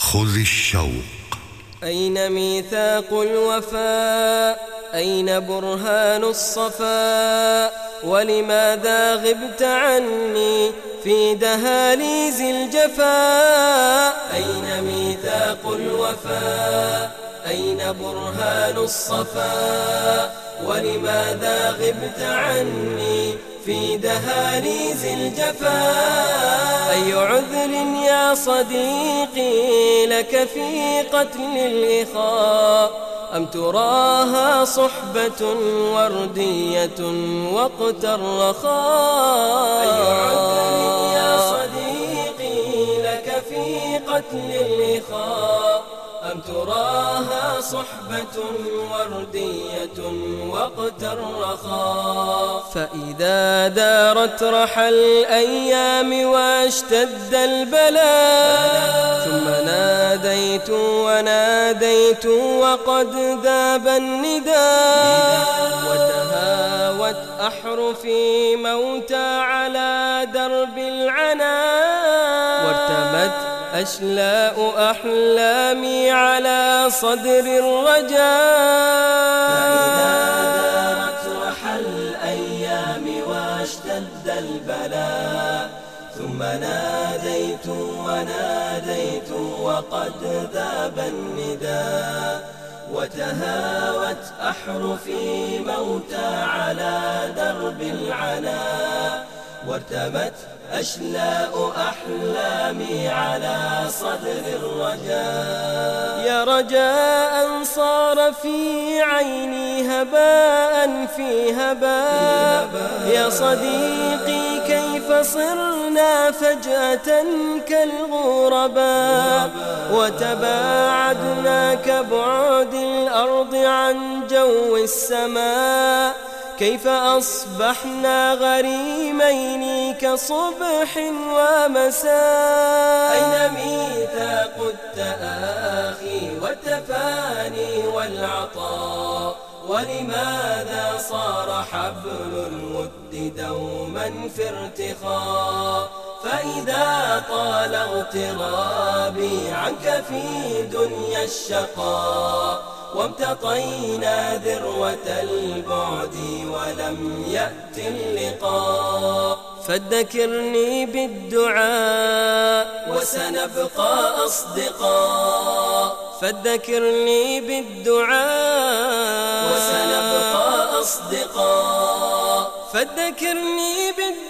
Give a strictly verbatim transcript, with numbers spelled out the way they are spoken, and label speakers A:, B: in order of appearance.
A: خذ الشوق.
B: أين ميثاق الوفاء؟ أين برهان الصفاء؟ ولماذا غبت عني في دهاليز الجفاء؟ أين ميثاق الوفاء؟ أين برهان الصفاء؟ ولماذا غبت عني في دهاليز الجفاء؟ أي عذر يا صديقي لك في قتل الإخاء؟ أم تراها صحبة وردية وقت الرخاء؟ أي عذر يا صديقي لك في قتل الإخاء؟ أم تراها صحبة وردية وقت الرخاء؟ فإذا دارت رحى الأيام واشتد البلاء، ثم ناديت وناديت وقد ذاب النداء، وتهاوت أحرفي موتى على درب العناء، وارتمت أشلاء أحلامي على صدر الرجاء. فإذا دارت رحى الأيام واشتد البلاء، ثم ناديت وناديت وقد ذاب النداء، وتهاوت أحرفي موتى على درب العناء، وارتمت أشلاء أحلامي على صدر الرجاء. يا رجاء صار في عيني هباء في هباء، يا صديقي كيف صرنا فجأة كالغرباء، وتباعدنا كبعد الأرض عن جو السماء، كيف أصبحنا غريمين كصبح ومساء. أين ميثاق التآخي والتفاني والعطاء؟ ولماذا صار حبل الود دوما في ارتخاء؟ فإذا طال اغترابي عنك في دنيا الشقاء، وامتطينا ذروة البعد ولم يأت اللقاء، فذكرني بالدعاء وسنبقى أصدقاء، فذكرني بالدعاء وسنبقى أصدقاء، فذكرني بالدعاء